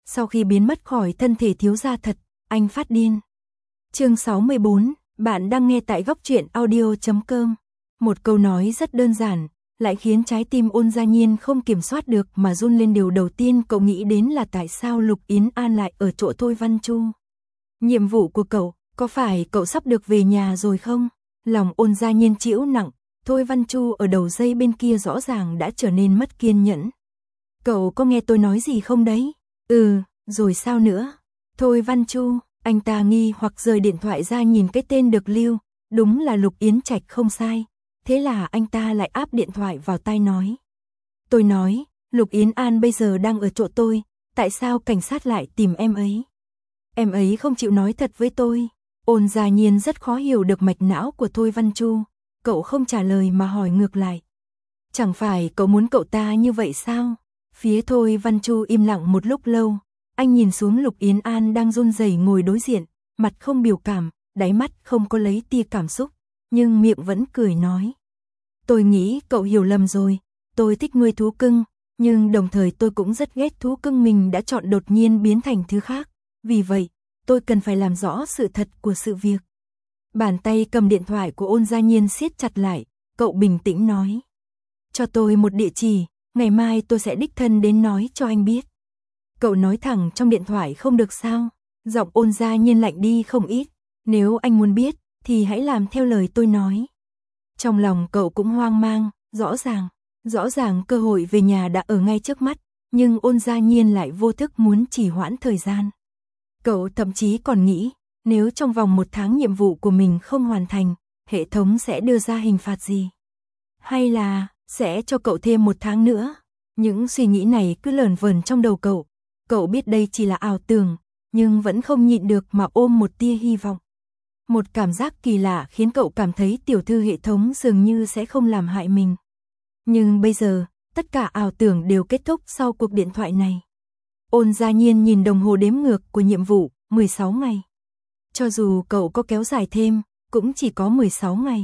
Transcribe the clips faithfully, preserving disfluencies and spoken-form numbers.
Sau khi biến mất khỏi thân thể thiếu gia thật, anh phát điên. Chương sáu mươi bốn, bạn đang nghe tại góc truyện audio chấm com. Một câu nói rất đơn giản, lại khiến trái tim Ôn Gia Nhiên không kiểm soát được mà run lên. Điều đầu tiên cậu nghĩ đến là tại sao Lục Yến An lại ở chỗ Thôi Văn Chu. Nhiệm vụ của cậu, có phải cậu sắp được về nhà rồi không? Lòng Ôn Gia Nhiên trĩu nặng, Thôi Văn Chu ở đầu dây bên kia rõ ràng đã trở nên mất kiên nhẫn. Cậu có nghe tôi nói gì không đấy? Ừ, rồi sao nữa? Thôi Văn Chu, anh ta nghi hoặc rời điện thoại ra nhìn cái tên được lưu, đúng là Lục Yến Trạch không sai. Thế là anh ta lại áp điện thoại vào tai nói. Tôi nói, Lục Yến An bây giờ đang ở chỗ tôi, tại sao cảnh sát lại tìm em ấy? Em ấy không chịu nói thật với tôi. Ôn Gia Nhiên rất khó hiểu được mạch não của Thôi Văn Chu, cậu không trả lời mà hỏi ngược lại. Chẳng phải cậu muốn cậu ta như vậy sao? Phía Thôi Văn Chu im lặng một lúc lâu, anh nhìn xuống Lục Yến An đang run rẩy ngồi đối diện, mặt không biểu cảm, đáy mắt không có lấy tia cảm xúc, nhưng miệng vẫn cười nói. Tôi nghĩ cậu hiểu lầm rồi, tôi thích nuôi thú cưng, nhưng đồng thời tôi cũng rất ghét thú cưng mình đã chọn đột nhiên biến thành thứ khác, vì vậy, tôi cần phải làm rõ sự thật của sự việc. Bàn tay cầm điện thoại của Ôn Gia Nhiên siết chặt lại, cậu bình tĩnh nói. Cho tôi một địa chỉ, ngày mai tôi sẽ đích thân đến nói cho anh biết. Cậu nói thẳng trong điện thoại không được sao? Giọng Ôn Gia Nhiên lạnh đi không ít, nếu anh muốn biết, thì hãy làm theo lời tôi nói. Trong lòng cậu cũng hoang mang, rõ ràng, rõ ràng cơ hội về nhà đã ở ngay trước mắt, nhưng Ôn Gia Nhiên lại vô thức muốn trì hoãn thời gian. Cậu thậm chí còn nghĩ, nếu trong vòng một tháng nhiệm vụ của mình không hoàn thành, hệ thống sẽ đưa ra hình phạt gì? Hay là, sẽ cho cậu thêm một tháng nữa? Những suy nghĩ này cứ lởn vởn trong đầu cậu. Cậu biết đây chỉ là ảo tưởng, nhưng vẫn không nhịn được mà ôm một tia hy vọng. Một cảm giác kỳ lạ khiến cậu cảm thấy tiểu thư hệ thống dường như sẽ không làm hại mình. Nhưng bây giờ, tất cả ảo tưởng đều kết thúc sau cuộc điện thoại này. Ôn Gia Nhiên nhìn đồng hồ đếm ngược của nhiệm vụ, mười sáu ngày. Cho dù cậu có kéo dài thêm, cũng chỉ có mười sáu ngày.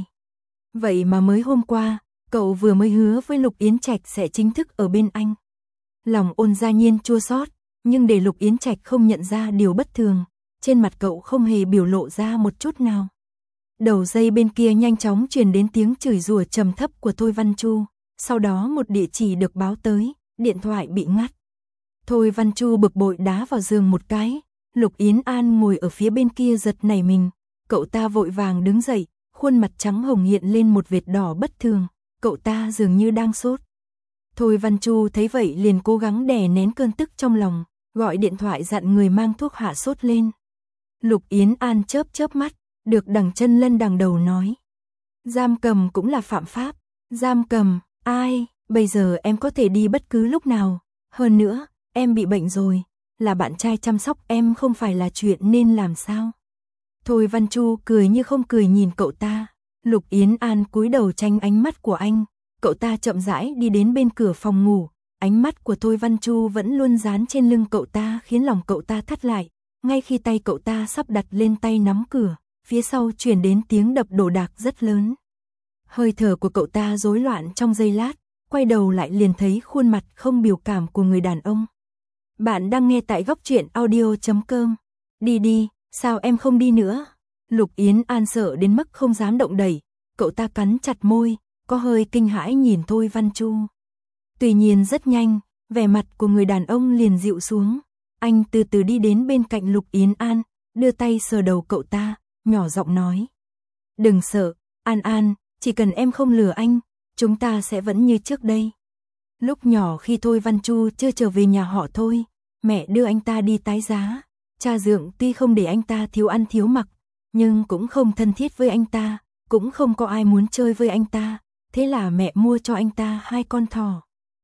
Vậy mà mới hôm qua, cậu vừa mới hứa với Lục Yến Trạch sẽ chính thức ở bên anh. Lòng Ôn Gia Nhiên chua xót, nhưng để Lục Yến Trạch không nhận ra điều bất thường, trên mặt cậu không hề biểu lộ ra một chút nào. Đầu dây bên kia nhanh chóng truyền đến tiếng chửi rủa trầm thấp của Thôi Văn Chu, sau đó một địa chỉ được báo tới, điện thoại bị ngắt. Thôi Văn Chu bực bội đá vào giường một cái, Lục Yến An ngồi ở phía bên kia giật nảy mình, cậu ta vội vàng đứng dậy, khuôn mặt trắng hồng hiện lên một vệt đỏ bất thường, cậu ta dường như đang sốt. Thôi Văn Chu thấy vậy liền cố gắng đè nén cơn tức trong lòng, gọi điện thoại dặn người mang thuốc hạ sốt lên. Lục Yến An chớp chớp mắt, được đằng chân lân đằng đầu nói. Giam cầm cũng là phạm pháp, giam cầm, ai, bây giờ em có thể đi bất cứ lúc nào, hơn nữa, em bị bệnh rồi, là bạn trai chăm sóc em không phải là chuyện nên làm sao. Thôi Văn Chu cười như không cười nhìn cậu ta, Lục Yến An cúi đầu tránh ánh mắt của anh, cậu ta chậm rãi đi đến bên cửa phòng ngủ, ánh mắt của Thôi Văn Chu vẫn luôn dán trên lưng cậu ta khiến lòng cậu ta thắt lại, ngay khi tay cậu ta sắp đặt lên tay nắm cửa, phía sau truyền đến tiếng đập đồ đạc rất lớn. Hơi thở của cậu ta rối loạn trong giây lát, quay đầu lại liền thấy khuôn mặt không biểu cảm của người đàn ông. Bạn đang nghe tại góc truyện audio chấm com. Đi đi, sao em không đi nữa? Lục Yến An sợ đến mức không dám động đẩy, cậu ta cắn chặt môi, có hơi kinh hãi nhìn Thôi Văn Chu. Tuy nhiên rất nhanh, vẻ mặt của người đàn ông liền dịu xuống, anh từ từ đi đến bên cạnh Lục Yến An, đưa tay sờ đầu cậu ta, nhỏ giọng nói. Đừng sợ, An An, chỉ cần em không lừa anh, chúng ta sẽ vẫn như trước đây. Lúc nhỏ khi Thôi Văn Chu chưa trở về nhà họ Thôi, mẹ đưa anh ta đi tái giá, cha dượng tuy không để anh ta thiếu ăn thiếu mặc, nhưng cũng không thân thiết với anh ta, cũng không có ai muốn chơi với anh ta, thế là mẹ mua cho anh ta hai con thỏ.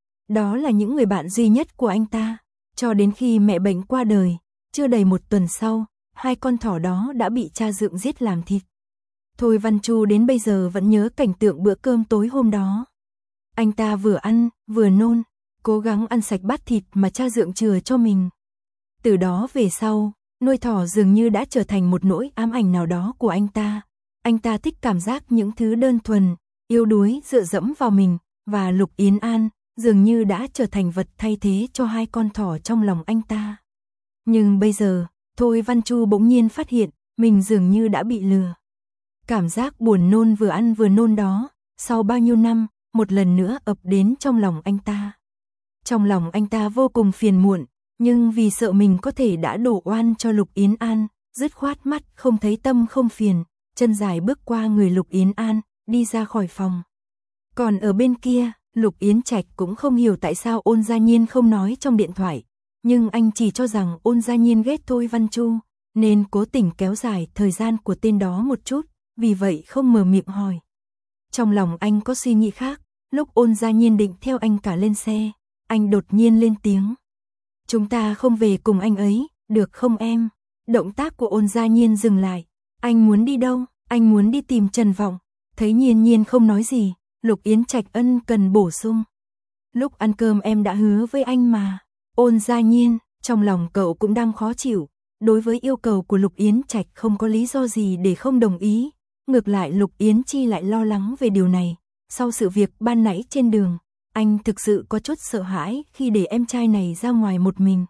Đó là những người bạn duy nhất của anh ta, cho đến khi mẹ bệnh qua đời, chưa đầy một tuần sau, hai con thỏ đó đã bị cha dượng giết làm thịt. Thôi Văn Chu đến bây giờ vẫn nhớ cảnh tượng bữa cơm tối hôm đó. Anh ta vừa ăn, vừa nôn, cố gắng ăn sạch bát thịt mà cha dượng chừa cho mình. Từ đó về sau, nuôi thỏ dường như đã trở thành một nỗi ám ảnh nào đó của anh ta. Anh ta thích cảm giác những thứ đơn thuần, yếu đuối dựa dẫm vào mình, và Lục Yến An dường như đã trở thành vật thay thế cho hai con thỏ trong lòng anh ta. Nhưng bây giờ, Thôi Văn Chu bỗng nhiên phát hiện, mình dường như đã bị lừa. Cảm giác buồn nôn vừa ăn vừa nôn đó, sau bao nhiêu năm, một lần nữa ập đến trong lòng anh ta. Trong lòng anh ta vô cùng phiền muộn, nhưng vì sợ mình có thể đã đổ oan cho Lục Yến An, dứt khoát mắt không thấy tâm không phiền, chân dài bước qua người Lục Yến An, đi ra khỏi phòng. Còn ở bên kia, Lục Yến Trạch cũng không hiểu tại sao Ôn Gia Nhiên không nói trong điện thoại, nhưng anh chỉ cho rằng Ôn Gia Nhiên ghét Thôi Văn Chu, nên cố tình kéo dài thời gian của tên đó một chút, vì vậy không mở miệng hỏi. Trong lòng anh có suy nghĩ khác, lúc Ôn Gia Nhiên định theo anh cả lên xe, anh đột nhiên lên tiếng. Chúng ta không về cùng anh ấy, được không em? Động tác của Ôn Gia Nhiên dừng lại. Anh muốn đi đâu? Anh muốn đi tìm Trần Vọng. Thấy Nhiên Nhiên không nói gì, Lục Yến Trạch ân cần bổ sung. Lúc ăn cơm em đã hứa với anh mà. Ôn Gia Nhiên, trong lòng cậu cũng đang khó chịu. Đối với yêu cầu của Lục Yến Trạch không có lý do gì để không đồng ý. Ngược lại Lục Yến Chi lại lo lắng về điều này. Sau sự việc ban nãy trên đường, anh thực sự có chút sợ hãi khi để em trai này ra ngoài một mình.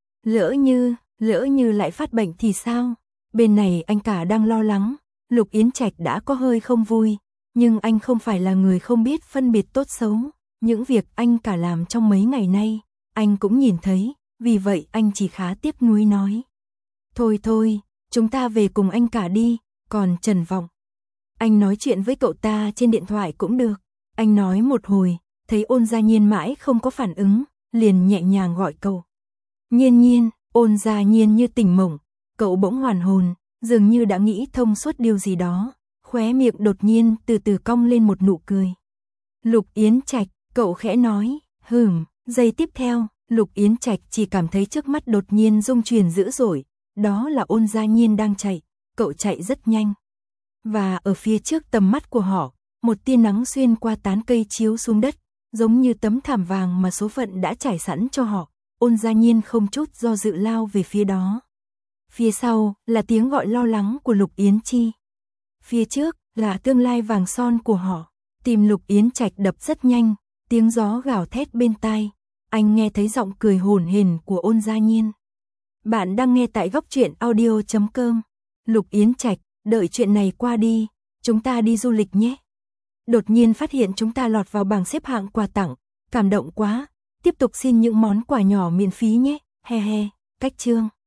Lỡ như, lỡ như lại phát bệnh thì sao? Bên này anh cả đang lo lắng, Lục Yến Trạch đã có hơi không vui, nhưng anh không phải là người không biết phân biệt tốt xấu. Những việc anh cả làm trong mấy ngày nay, anh cũng nhìn thấy, vì vậy anh chỉ khá tiếc nuối nói. Thôi thôi, chúng ta về cùng anh cả đi, còn Trần Vọng. Anh nói chuyện với cậu ta trên điện thoại cũng được. Anh nói một hồi, thấy Ôn Gia Nhiên mãi không có phản ứng, liền nhẹ nhàng gọi cậu. Nhiên Nhiên, Ôn Gia Nhiên như tỉnh mộng, cậu bỗng hoàn hồn, dường như đã nghĩ thông suốt điều gì đó, khóe miệng đột nhiên từ từ cong lên một nụ cười. Lục Yến Trạch, cậu khẽ nói, hừm, giây tiếp theo, Lục Yến Trạch chỉ cảm thấy trước mắt đột nhiên rung chuyển dữ dội, đó là Ôn Gia Nhiên đang chạy, cậu chạy rất nhanh. Và ở phía trước tầm mắt của họ, một tia nắng xuyên qua tán cây chiếu xuống đất, giống như tấm thảm vàng mà số phận đã trải sẵn cho họ. Ôn Gia Nhiên không chút do dự lao về phía đó. Phía sau là tiếng gọi lo lắng của Lục Yến Chi. Phía trước là tương lai vàng son của họ. Tim Lục Yến Trạch đập rất nhanh, tiếng gió gào thét bên tai. Anh nghe thấy giọng cười hổn hển của Ôn Gia Nhiên. Bạn đang nghe tại góc truyện audio chấm com. Lục Yến Trạch, đợi chuyện này qua đi, chúng ta đi du lịch nhé. Đột nhiên phát hiện chúng ta lọt vào bảng xếp hạng quà tặng, cảm động quá, tiếp tục xin những món quà nhỏ miễn phí nhé, he he, cách chương.